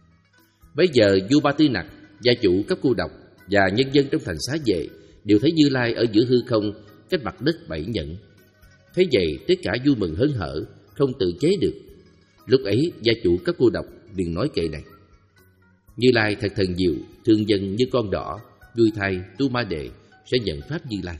Bấy giờ vua Ba Tư Nặc, gia chủ cấp cô độc và nhân dân trong thành Xá Vệ đều thấy Như Lai ở giữa hư không, cách mặt đất bảy nhẫn. Thế vậy tất cả vui mừng hớn hở, không tự chế được. Lúc ấy gia chủ cấp cô độc liền nói kệ này: Như Lai thật thần diệu, thương dân như con đỏ, vui thay tu ma đệ sẽ nhận pháp Như Lai.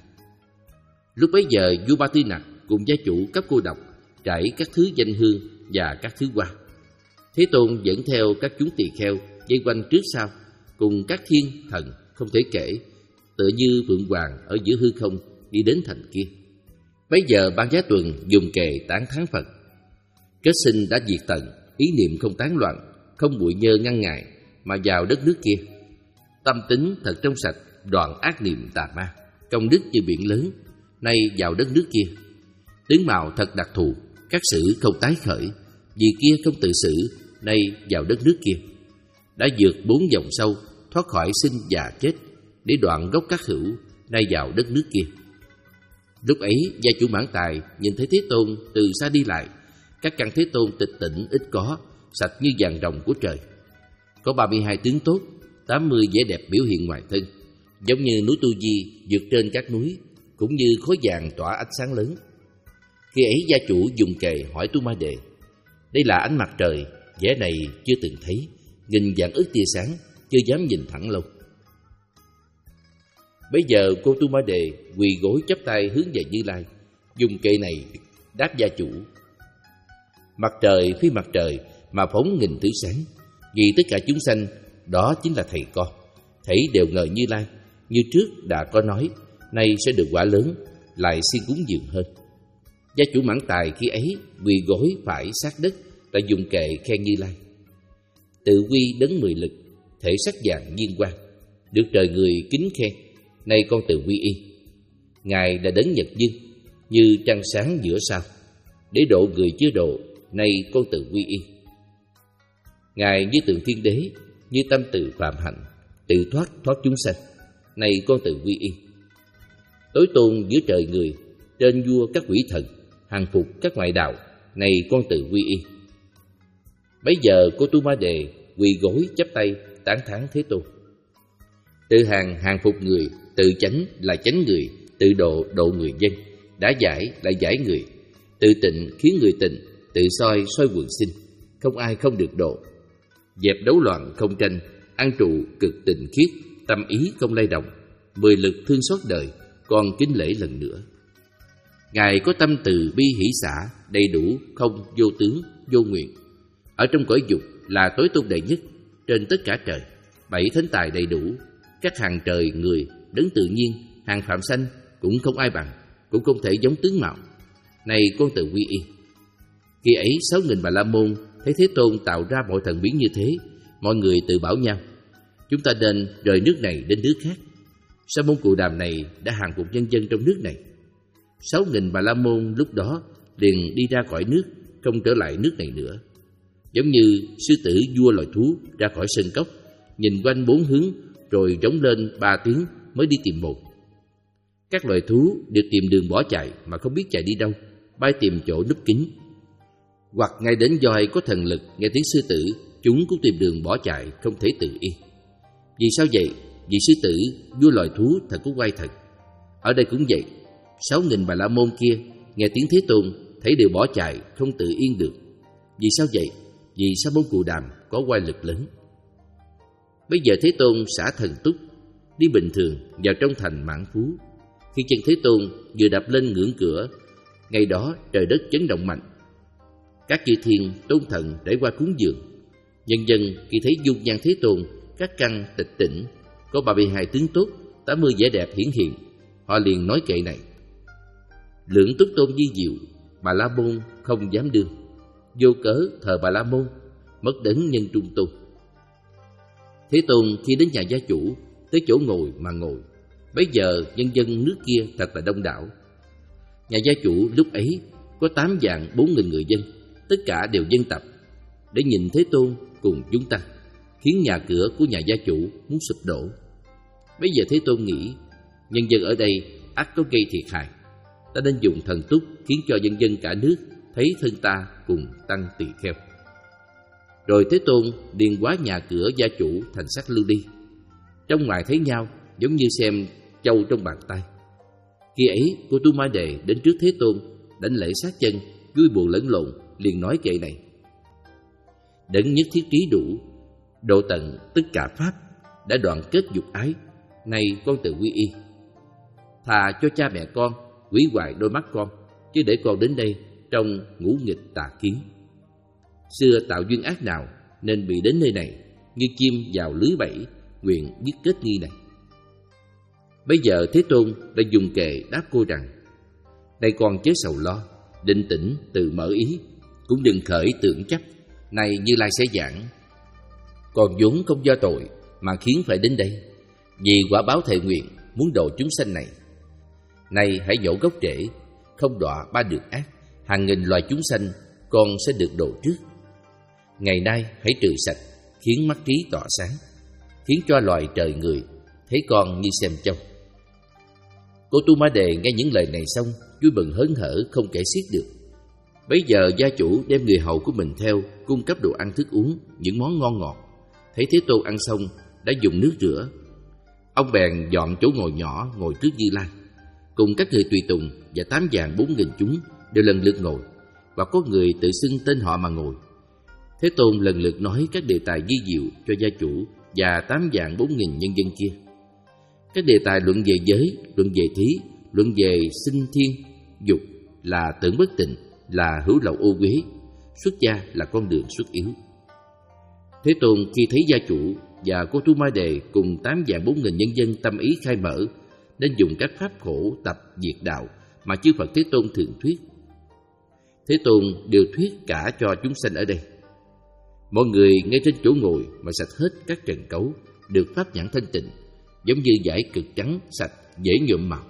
Lúc bấy giờ vua Ba Tư Nặc cùng gia chủ cấp cô độc trải các thứ danh hương và các thứ hoa. Thế Tôn dẫn theo các chúng tỳ kheo dây quanh trước sau, cùng các thiên thần không thể kể, tựa như Phượng Hoàng ở giữa hư không đi đến thành kia. Bấy giờ Ban Giá Tuần dùng kệ tán thán Phật: Kết sinh đã diệt tận, ý niệm không tán loạn, không bụi nhơ ngăn ngại, mà vào đất nước kia. Tâm tính thật trong sạch, đoạn ác niệm tà ma, công đức như biển lớn, nay vào đất nước kia. Tướng mạo thật đặc thù, các sự không tái khởi, vì kia không tự xử, nay vào đất nước kia. Đã vượt bốn dòng sâu, thoát khỏi sinh già chết, để đoạn gốc các hữu, nay vào đất nước kia. Lúc ấy gia chủ Mãn Tài nhìn thấy Thế Tôn từ xa đi lại, các căn Thế Tôn tịch tỉnh ít có, sạch như vàng ròng của trời. Có ba mươi hai tướng tốt, tám mươi vẻ đẹp biểu hiện ngoài thân, giống như núi Tu Di vượt trên các núi, cũng như khối vàng tỏa ánh sáng lớn. Khi ấy gia chủ dùng kệ hỏi Tu Ma Đề: đây là ánh mặt trời, vẻ này chưa từng thấy, nghìn vạn ức tia sáng, chưa dám nhìn thẳng lâu. Bây giờ cô Tu Ma Đề quỳ gối chắp tay hướng về Như Lai, dùng kệ này đáp gia chủ: mặt trời phi mặt trời mà phóng nghìn thứ sáng, vì tất cả chúng sanh đó chính là thầy con, thảy đều ngờ Như Lai, như trước đã có nói, nay sẽ được quả lớn, lại xin cúng dường hơn. Gia chủ Mãn Tài khi ấy quỳ gối phải sát đất, đã dùng kệ khen Như Lai: tự quy đấng mười lực, thể sắc vàng nhiên quang, được trời người kính khen, nay con tự quy y. Ngài là đấng nhật dương, như trăng sáng giữa sao, để độ người chưa độ, nay con tự quy y. Ngài như tượng thiên đế, như tâm từ phạm hạnh, tự thoát thoát chúng sanh, nay con tự quy y. Tối tôn giữa trời người, trên vua các quỷ thần, hàng phục các ngoại đạo, nay con tự quy y. Bấy giờ cô Tu Ma Đề quỳ gối chắp tay tán thán Thế Tôn: tự hàng hàng phục người, tự chánh là chánh người, tự độ độ người dân, đã giải là giải người, tự tịnh khiến người tịnh, tự soi soi quần sinh, không ai không được độ. Dẹp đấu loạn không tranh, an trụ cực tình khiết, tâm ý không lay động, mười lực thương xót đời, con kính lễ lần nữa. Ngài có tâm từ bi hỷ xả, đầy đủ, không vô tướng, vô nguyện. Ở trong cõi dục là tối tôn đệ nhất, trên tất cả trời, bảy thánh tài đầy đủ, các hàng trời người, đấng tự nhiên, hàng phạm sanh cũng không ai bằng, cũng không thể giống tướng mạo. Này con tự quy y. Khi ấy sáu nghìn Bà La Môn thấy Thế Tôn tạo ra mọi thần biến như thế, mọi người tự bảo nhau: chúng ta nên rời nước này đến nước khác. Sa môn Cù Đàm này đã hàng phục nhân dân trong nước này. Sáu nghìn Bà La Môn lúc đó liền đi ra khỏi nước, không trở lại nước này nữa. Giống như sư tử vua loài thú ra khỏi sơn cốc, nhìn quanh bốn hướng rồi rống lên ba tiếng mới đi tìm một. Các loài thú được tìm đường bỏ chạy mà không biết chạy đi đâu, bay tìm chỗ núp kín. Hoặc ngay đến voi có thần lực nghe tiếng sư tử, chúng cũng tìm đường bỏ chạy, không thể tự yên. Vì sao vậy? Vì sư tử vua loài thú thật có oai thần. Ở đây cũng vậy, sáu nghìn Bà La Môn kia nghe tiếng Thế Tôn thấy đều bỏ chạy, không tự yên được. Vì sao vậy? Vì Sa môn Cù Đàm có oai lực lớn. Bây giờ Thế Tôn xả thần túc, đi bình thường vào trong thành Mãn Phú. Khi chân Thế Tôn vừa đạp lên ngưỡng cửa, ngày đó trời đất chấn động mạnh. Các chư thiên tôn thần để qua cúng dường. Nhân dân khi thấy dung nhan Thế Tôn, các căn tịch tỉnh, có ba mươi hai tướng tốt, tám mươi vẻ đẹp hiển hiện, họ liền nói kệ này: lưỡng túc tôn di diệu, Bà La Môn không dám đương, vô cớ thờ Bà La Môn, mất đấng nhân trung tôn. Thế Tôn khi đến nhà gia chủ, tới chỗ ngồi mà ngồi. Bấy giờ nhân dân nước kia thật là đông đảo. Nhà gia chủ lúc ấy có tám vạn bốn nghìn người dân, tất cả đều dân tập, để nhìn Thế Tôn cùng chúng ta, khiến nhà cửa của nhà gia chủ muốn sụp đổ. Bây giờ Thế Tôn nghĩ, nhân dân ở đây ắt có gây thiệt hại, ta nên dùng thần túc khiến cho nhân dân cả nước thấy thân ta cùng tăng tỳ kheo. Rồi Thế Tôn liền hóa nhà cửa gia chủ thành sắc lưu ly, trong ngoài thấy nhau giống như xem châu trong bàn tay. Khi ấy cô Tu Ma Đề đến trước Thế Tôn, đảnh lễ sát chân, vui buồn lẫn lộn, liền nói kệ này: đấng nhất thiết trí đủ, độ tận tất cả pháp, đã đoạn kết dục ái, nay con tự quy y. Thà cho cha mẹ con hủy hoại đôi mắt con, chứ để con đến đây trong ngũ nghịch tà kiến. Xưa tạo duyên ác nào nên bị đến nơi này, như chim vào lưới bẫy, nguyện dứt kết nghi này. Bây giờ Thế Tôn đã dùng kệ đáp cô rằng: đây con chớ sầu lo, định tĩnh tự mở ý, cũng đừng khởi tưởng chấp. Này Như Lai sẽ giảng: con vốn không do tội mà khiến phải đến đây, vì quả báo thệ nguyện muốn độ chúng sanh này. Này hãy nhổ gốc rễ, không đọa ba đường ác, hàng nghìn loài chúng sanh con sẽ được độ trước. Ngày nay hãy trừ sạch, khiến mắt trí tỏa sáng, khiến cho loài trời người thấy con như xem châu. Cô Tu Ma Đề nghe những lời này xong, vui mừng hớn hở không kể xiết được. Bấy giờ gia chủ đem người hầu của mình theo, cung cấp đồ ăn thức uống, những món ngon ngọt. Thấy Thế Tôn ăn xong, đã dùng nước rửa. Ông bèn dọn chỗ ngồi nhỏ ngồi trước Như Lai, cùng các người tùy tùng và tám vạn bốn nghìn chúng đều lần lượt ngồi, và có người tự xưng tên họ mà ngồi. Thế Tôn lần lượt nói các đề tài vi diệu cho gia chủ và tám vạn bốn nghìn nhân dân kia. Các đề tài luận về giới, luận về thí, luận về sinh thiên, dục là tưởng bất tịnh, là hữu lậu ô uế, xuất gia là con đường xuất yếu. Thế Tôn khi thấy gia chủ và cô Tu Ma Đề cùng tám vạn bốn nghìn nhân dân tâm ý khai mở, nên dùng các pháp khổ tập diệt đạo mà chư Phật Thế Tôn thường thuyết. Thế Tôn đều thuyết cả cho chúng sanh ở đây. Mọi người ngay trên chỗ ngồi mà sạch hết các trần cấu, được pháp nhãn thanh tịnh, giống như vải cực trắng sạch dễ nhuộm màu.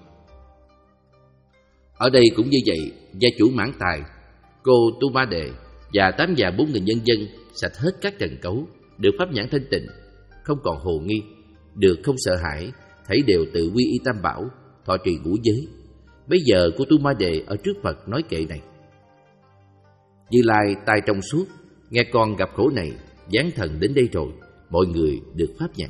Ở đây cũng như vậy, gia chủ Mãn Tài, cô Tu Ma Đề và tám vạn bốn nghìn nhân dân sạch hết các trần cấu, được pháp nhãn thanh tịnh, không còn hồ nghi, được không sợ hãi, thảy đều tự quy y tam bảo, thọ trì ngũ giới. Bây giờ cô Tu Ma Đề ở trước Phật nói kệ này: Như Lai tai trong suốt, nghe con gặp khổ này, giáng thần đến đây rồi, mọi người được pháp nhãn.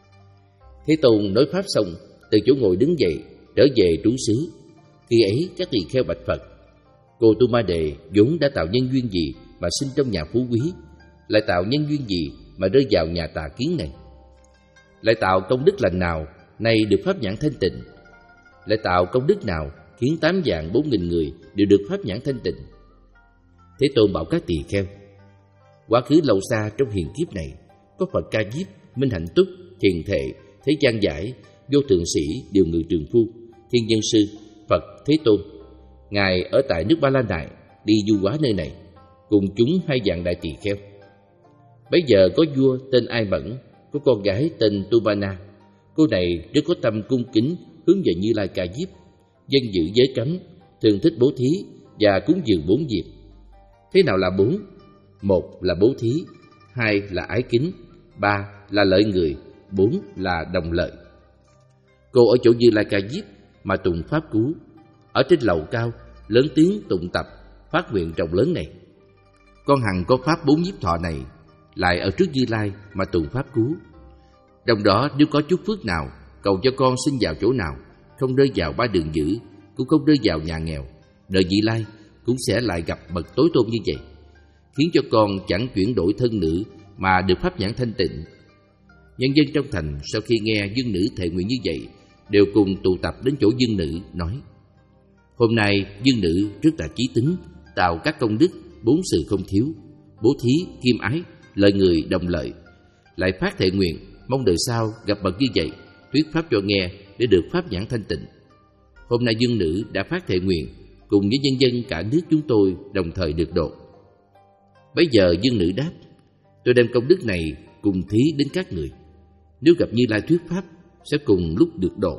Thế Tôn nói pháp xong, từ chỗ ngồi đứng dậy, trở về trú xứ. Khi ấy các tỳ kheo bạch Phật: Cô Tu Ma Đề vốn đã tạo nhân duyên gì mà sinh trong nhà phú quý, lại tạo nhân duyên gì mà rơi vào nhà tà kiến này? Lại tạo công đức lành nào nay được pháp nhãn thanh tịnh? Lại tạo công đức nào khiến tám vạn bốn nghìn người đều được pháp nhãn thanh tịnh? Thế Tôn bảo các tỳ kheo: Quá khứ lâu xa trong hiền kiếp này, có Phật Ca Diếp, Minh Hạnh Túc, Thiền Thệ, Thế Gian Giải, Vô Thượng Sĩ, Điều Ngự Trường Phu, Thiên Nhân Sư, Phật Thế Tôn. Ngài ở tại nước Ba La Nại đi du hóa nơi này, cùng chúng hai vạn đại tỳ kheo. Bấy giờ có vua tên Ai Mẫn, có con gái tên Tu Ba Na. Cô này rất có tâm cung kính hướng về Như Lai Ca Diếp, dân giữ giới cấm, thường thích bố thí và cúng dường bốn việc. Thế nào là bốn? Một là bố thí, hai là ái kính, ba là lợi người, bốn là đồng lợi. Cô ở chỗ Như Lai Ca Diếp mà tụng pháp cú, ở trên lầu cao lớn tiếng tụng tập phát nguyện rộng lớn này. Con hằng có pháp bốn nhiếp thọ này, lại ở trước Như Lai mà tụng pháp cú. Trong đó nếu có chút phước nào, cầu cho con sinh vào chỗ nào, không rơi vào ba đường dữ, cũng không rơi vào nhà nghèo, đời vị lai cũng sẽ lại gặp bậc tối tôn như vậy, khiến cho con chẳng chuyển đổi thân nữ mà được pháp nhãn thanh tịnh. Nhân dân trong thành sau khi nghe dương nữ thệ nguyện như vậy, đều cùng tụ tập đến chỗ dương nữ nói: Hôm nay dương nữ rất là chí tính, tạo các công đức bốn sự không thiếu: bố thí, kim ái, lợi người, đồng lợi. Lại phát thệ nguyện mong đời sau gặp bậc như vậy, thuyết pháp cho nghe để được pháp nhãn thanh tịnh. Hôm nay dương nữ đã phát thệ nguyện cùng với nhân dân cả nước chúng tôi đồng thời được độ. Bấy giờ dương nữ đáp: Tôi đem công đức này cùng thí đến các người, nếu gặp Như Lai thuyết pháp sẽ cùng lúc được độ.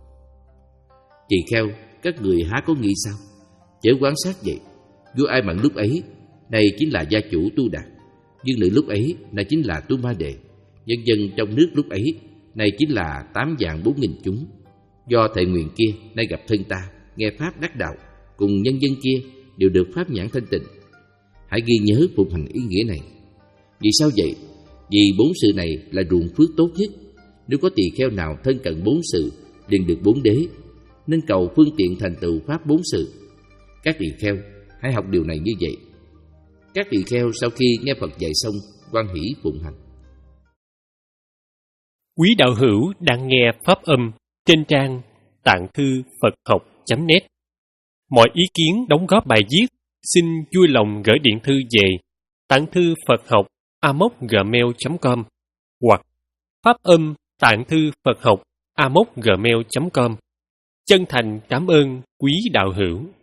Tỳ kheo, các người há có nghĩ sao? Chớ quan sát vậy. Vua Ai Mẫn lúc ấy này chính là gia chủ Tu Đạt, dương nữ lúc ấy này chính là Tu Ma Đề, nhân dân trong nước lúc ấy này chính là tám vạn bốn nghìn chúng. Do thệ nguyện kia nay gặp thân ta, nghe pháp đắc đạo, cùng nhân dân kia đều được pháp nhãn thanh tịnh. Hãy ghi nhớ phụng hành ý nghĩa này. Vì sao vậy? Vì bốn sự này là ruộng phước tốt nhất. Nếu có tỳ kheo nào thân cận bốn sự, liền được bốn đế, nên cầu phương tiện thành tựu pháp bốn sự. Các tỳ kheo hãy học điều này như vậy. Các tỳ kheo sau khi nghe Phật dạy xong, hoan hỷ phụng hành. Quý đạo hữu đang nghe pháp âm trên trang tạng thư Phật học chấm net. Mọi ý kiến đóng góp bài viết xin vui lòng gửi điện thư về tạng thư Phật học a m o c gmail chấm com hoặc pháp âm tạng thư Phật học a m o c gmail chấm com. Chân thành cảm ơn quý đạo hữu.